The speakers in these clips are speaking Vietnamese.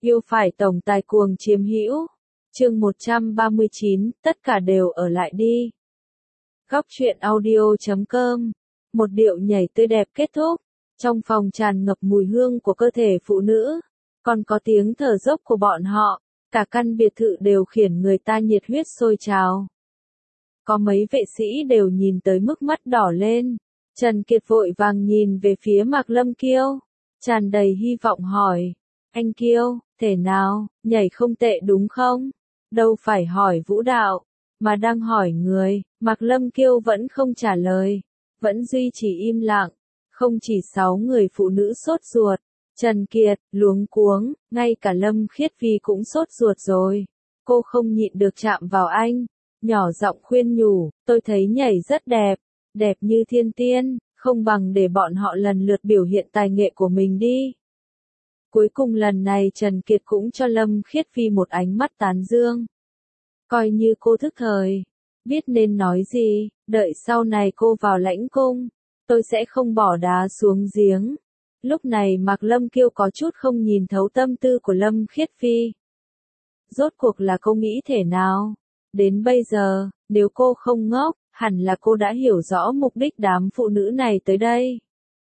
Yêu phải tổng tài cuồng chiếm hữu. Chương 139, tất cả đều ở lại đi. Góc truyện audio.com. Một điệu nhảy tươi đẹp kết thúc. Trong phòng tràn ngập mùi hương của cơ thể phụ nữ, còn có tiếng thở dốc của bọn họ, cả căn biệt thự đều khiến người ta nhiệt huyết sôi trào. Có mấy vệ sĩ đều nhìn tới mức mắt đỏ lên. Trần Kiệt vội vàng nhìn về phía Mạc Lâm Kiêu, tràn đầy hy vọng hỏi, anh Kiêu, thể nào, nhảy không tệ đúng không? Đâu phải hỏi vũ đạo, mà đang hỏi người. Mạc Lâm Kiêu vẫn không trả lời, vẫn duy trì im lặng. Không chỉ 6 người phụ nữ sốt ruột, Trần Kiệt, luống cuống, ngay cả Lâm Khiết Phi cũng sốt ruột rồi. Cô không nhịn được chạm vào anh, nhỏ giọng khuyên nhủ, tôi thấy nhảy rất đẹp, đẹp như thiên tiên, không bằng để bọn họ lần lượt biểu hiện tài nghệ của mình đi. Cuối cùng lần này Trần Kiệt cũng cho Lâm Khiết Phi một ánh mắt tán dương. Coi như cô thức thời, biết nên nói gì, đợi sau này cô vào lãnh cung, tôi sẽ không bỏ đá xuống giếng. Lúc này Mạc Lâm Kiêu có chút không nhìn thấu tâm tư của Lâm Khiết Phi. Rốt cuộc là cô nghĩ thế nào? Đến bây giờ, nếu cô không ngốc, hẳn là cô đã hiểu rõ mục đích đám phụ nữ này tới đây.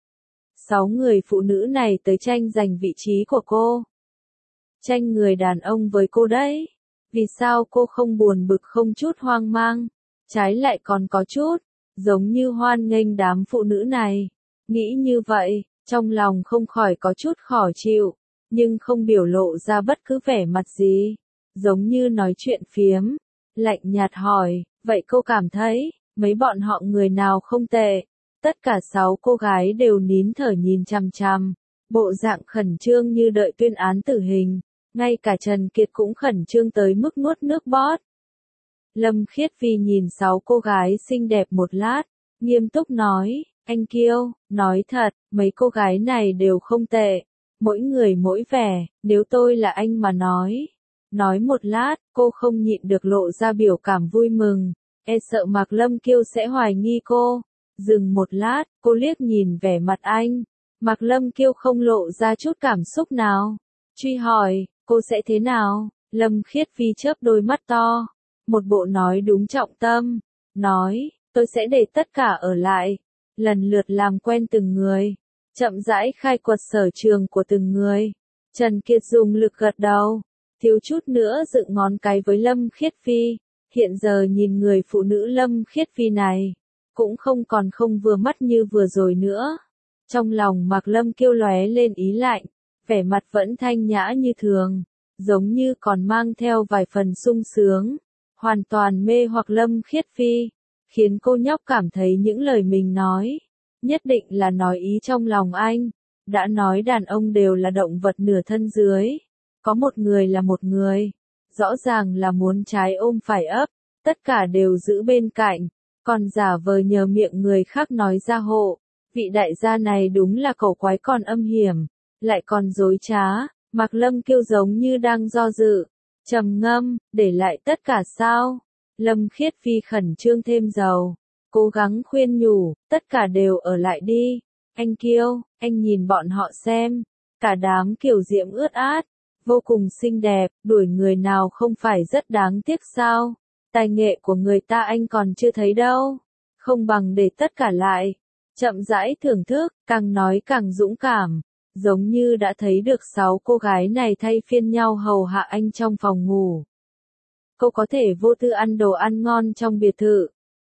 6 người phụ nữ này tới tranh giành vị trí của cô. Tranh người đàn ông với cô đấy. Vì sao cô không buồn bực không chút hoang mang, trái lại còn có chút, giống như hoan nghênh đám phụ nữ này. Nghĩ như vậy, trong lòng không khỏi có chút khó chịu, nhưng không biểu lộ ra bất cứ vẻ mặt gì, giống như nói chuyện phiếm, lạnh nhạt hỏi, vậy cô cảm thấy, mấy bọn họ người nào không tệ? Tất cả 6 cô gái đều nín thở nhìn chằm chằm, bộ dạng khẩn trương như đợi tuyên án tử hình, ngay cả Trần Kiệt cũng khẩn trương tới mức nuốt nước bọt. Lâm Khiết Phi nhìn 6 cô gái xinh đẹp một lát, nghiêm túc nói, anh Kiêu, nói thật, mấy cô gái này đều không tệ, mỗi người mỗi vẻ, nếu tôi là anh mà nói một lát, cô không nhịn được lộ ra biểu cảm vui mừng, e sợ Mạc Lâm Kiêu sẽ hoài nghi cô. Dừng một lát, cô liếc nhìn vẻ mặt anh, Mạc Lâm Kiêu không lộ ra chút cảm xúc nào, truy hỏi, cô sẽ thế nào? Lâm Khiết Phi chớp đôi mắt to, một bộ nói đúng trọng tâm, nói, tôi sẽ để tất cả ở lại, lần lượt làm quen từng người, chậm rãi khai quật sở trường của từng người. Trần Kiệt dùng lực gật đầu, thiếu chút nữa dựng ngón cái với Lâm Khiết Phi, hiện giờ nhìn người phụ nữ Lâm Khiết Phi này, cũng không còn không vừa mắt như vừa rồi nữa. Trong lòng Mạc Lâm Kiêu lóe lên ý lạnh, vẻ mặt vẫn thanh nhã như thường, giống như còn mang theo vài phần sung sướng, hoàn toàn mê hoặc Lâm Khiết Phi, khiến cô nhóc cảm thấy những lời mình nói, nhất định là nói ý trong lòng anh. Đã nói đàn ông đều là động vật nửa thân dưới, có một người là một người, rõ ràng là muốn trái ôm phải ấp, tất cả đều giữ bên cạnh, còn giả vờ nhờ miệng người khác nói ra hộ. Vị đại gia này đúng là cẩu quái còn âm hiểm, lại còn dối trá. Mạc Lâm Kiêu giống như đang do dự, trầm ngâm, để lại tất cả sao? Lâm Khiết Phi khẩn trương thêm dầu, cố gắng khuyên nhủ, tất cả đều ở lại đi. Anh Kiêu, anh nhìn bọn họ xem, cả đám kiểu diễm ướt át, vô cùng xinh đẹp, đuổi người nào không phải rất đáng tiếc sao? Tài nghệ của người ta anh còn chưa thấy đâu, không bằng để tất cả lại, chậm rãi thưởng thức, càng nói càng dũng cảm, giống như đã thấy được 6 cô gái này thay phiên nhau hầu hạ anh trong phòng ngủ. Cô có thể vô tư ăn đồ ăn ngon trong biệt thự,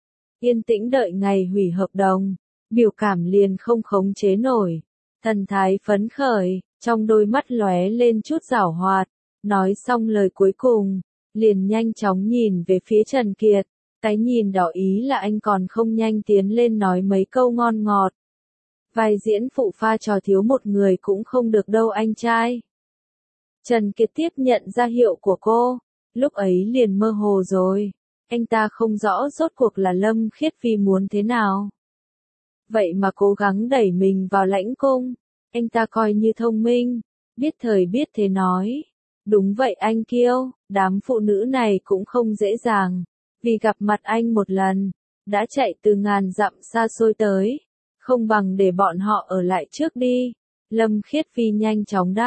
yên tĩnh đợi ngày hủy hợp đồng, biểu cảm liền không khống chế nổi, thần thái phấn khởi, trong đôi mắt lóe lên chút giảo hoạt, nói xong lời cuối cùng, liền nhanh chóng nhìn về phía Trần Kiệt, cái nhìn đỏ ý là anh còn không nhanh tiến lên nói mấy câu ngon ngọt. Vai diễn phụ pha trò thiếu một người cũng không được đâu anh trai. Trần Kiệt tiếp nhận ra hiệu của cô, lúc ấy liền mơ hồ rồi, anh ta không rõ rốt cuộc là Lâm Khiết Phi muốn thế nào. Vậy mà cố gắng đẩy mình vào lãnh cung, anh ta coi như thông minh, biết thời biết thế nói. Đúng vậy anh Kiêu, đám phụ nữ này cũng không dễ dàng, vì gặp mặt anh một lần, đã chạy từ ngàn dặm xa xôi tới, không bằng để bọn họ ở lại trước đi. Lâm Khiết Phi nhanh chóng đáp,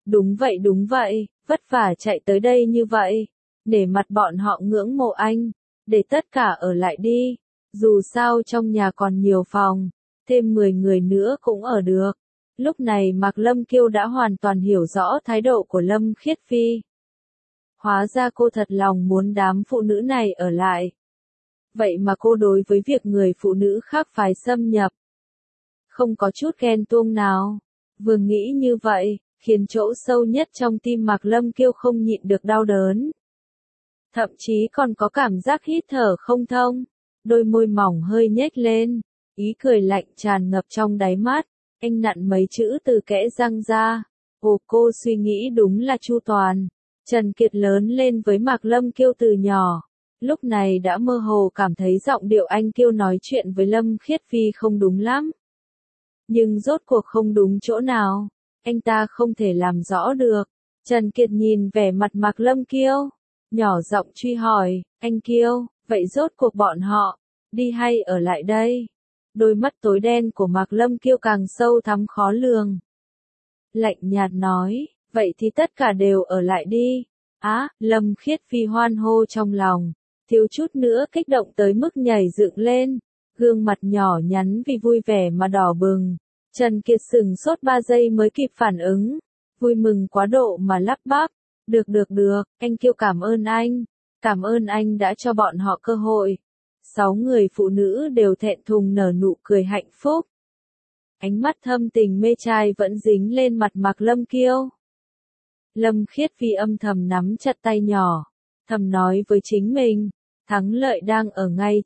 đúng vậy, vất vả chạy tới đây như vậy, để mặt bọn họ ngưỡng mộ anh, để tất cả ở lại đi, dù sao trong nhà còn nhiều phòng, thêm 10 người nữa cũng ở được. Lúc này Mạc Lâm Kiêu đã hoàn toàn hiểu rõ thái độ của Lâm Khiết Phi. Hóa ra cô thật lòng muốn đám phụ nữ này ở lại. Vậy mà cô đối với việc người phụ nữ khác phái xâm nhập, không có chút ghen tuông nào. Vừa nghĩ như vậy, khiến chỗ sâu nhất trong tim Mạc Lâm Kiêu không nhịn được đau đớn. Thậm chí còn có cảm giác hít thở không thông, đôi môi mỏng hơi nhếch lên, ý cười lạnh tràn ngập trong đáy mắt, anh nặn mấy chữ từ kẽ răng ra. Ồ, cô suy nghĩ đúng là chu toàn. Trần Kiệt lớn lên với Mạc Lâm Kiêu từ nhỏ, lúc này đã mơ hồ cảm thấy giọng điệu anh Kiêu nói chuyện với Lâm Khiết Phi không đúng lắm. Nhưng rốt cuộc không đúng chỗ nào, anh ta không thể làm rõ được. Trần Kiệt nhìn vẻ mặt Mạc Lâm Kiêu, nhỏ giọng truy hỏi, anh Kiêu, vậy rốt cuộc bọn họ, đi hay ở lại đây? Đôi mắt tối đen của Mạc Lâm Kiêu càng sâu thẳm khó lường. Lạnh nhạt nói, vậy thì tất cả đều ở lại đi. Á, Lâm Khiết Phi hoan hô trong lòng, thiếu chút nữa kích động tới mức nhảy dựng lên, gương mặt nhỏ nhắn vì vui vẻ mà đỏ bừng. Trần Kiệt sững sốt 3 giây mới kịp phản ứng, vui mừng quá độ mà lắp bắp, được, anh Kiêu cảm ơn anh đã cho bọn họ cơ hội. 6 người phụ nữ đều thẹn thùng nở nụ cười hạnh phúc. Ánh mắt thâm tình mê trai vẫn dính lên mặt Mạc Lâm Kiêu. Lâm Khiết Phi âm thầm nắm chặt tay nhỏ, thầm nói với chính mình, thắng lợi đang ở ngay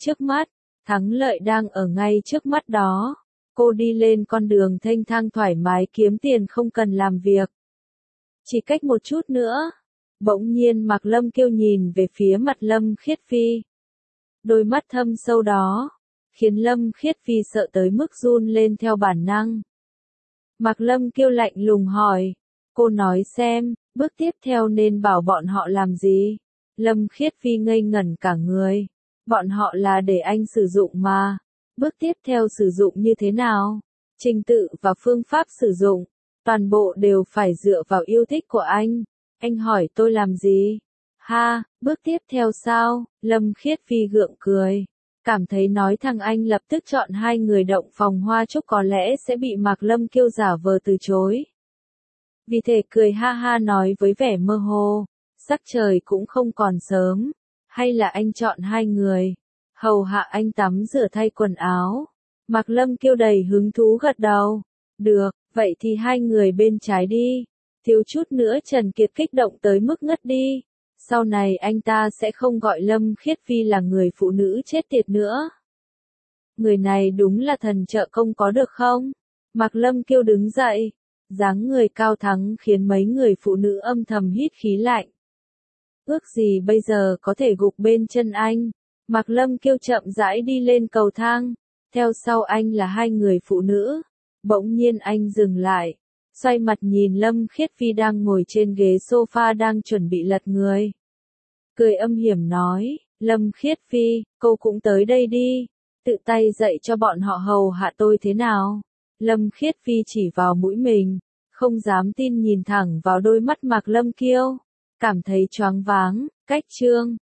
trước mắt đó. Cô đi lên con đường thênh thang thoải mái kiếm tiền không cần làm việc. Chỉ cách một chút nữa, bỗng nhiên Mạc Lâm Kiêu nhìn về phía mặt Lâm Khiết Phi. Đôi mắt thâm sâu đó, khiến Lâm Khiết Phi sợ tới mức run lên theo bản năng. Mạc Lâm Kiêu lạnh lùng hỏi, cô nói xem, bước tiếp theo nên bảo bọn họ làm gì? Lâm Khiết Phi ngây ngẩn cả người, bọn họ là để anh sử dụng mà. Bước tiếp theo sử dụng như thế nào? Trình tự và phương pháp sử dụng, toàn bộ đều phải dựa vào yêu thích của anh. Anh hỏi tôi làm gì? Ha, bước tiếp theo sao? Lâm Khiết Phi gượng cười, cảm thấy nói thằng anh lập tức chọn 2 người động phòng hoa chúc có lẽ sẽ bị Mạc Lâm Kiêu giả vờ từ chối. Vì thế cười ha ha nói với vẻ mơ hồ, sắc trời cũng không còn sớm, hay là anh chọn 2 người, hầu hạ anh tắm rửa thay quần áo. Mạc Lâm Kiêu đầy hứng thú gật đầu, được, vậy thì 2 người bên trái đi. Thiếu chút nữa Trần Kiệt kích động tới mức ngất đi. Sau này anh ta sẽ không gọi Lâm Khiết Phi là người phụ nữ chết tiệt nữa. Người này đúng là thần trợ công có được không? Mạc Lâm Kiêu đứng dậy, dáng người cao thắng khiến mấy người phụ nữ âm thầm hít khí lạnh. Ước gì bây giờ có thể gục bên chân anh. Mạc Lâm Kiêu chậm rãi đi lên cầu thang, theo sau anh là 2 người phụ nữ. Bỗng nhiên anh dừng lại, xoay mặt nhìn Lâm Khiết Phi đang ngồi trên ghế sofa đang chuẩn bị lật người. Cười âm hiểm nói, Lâm Khiết Phi, cô cũng tới đây đi, tự tay dạy cho bọn họ hầu hạ tôi thế nào. Lâm Khiết Phi chỉ vào mũi mình, không dám tin nhìn thẳng vào đôi mắt Mạc Lâm Kiêu, cảm thấy choáng váng, cách chương.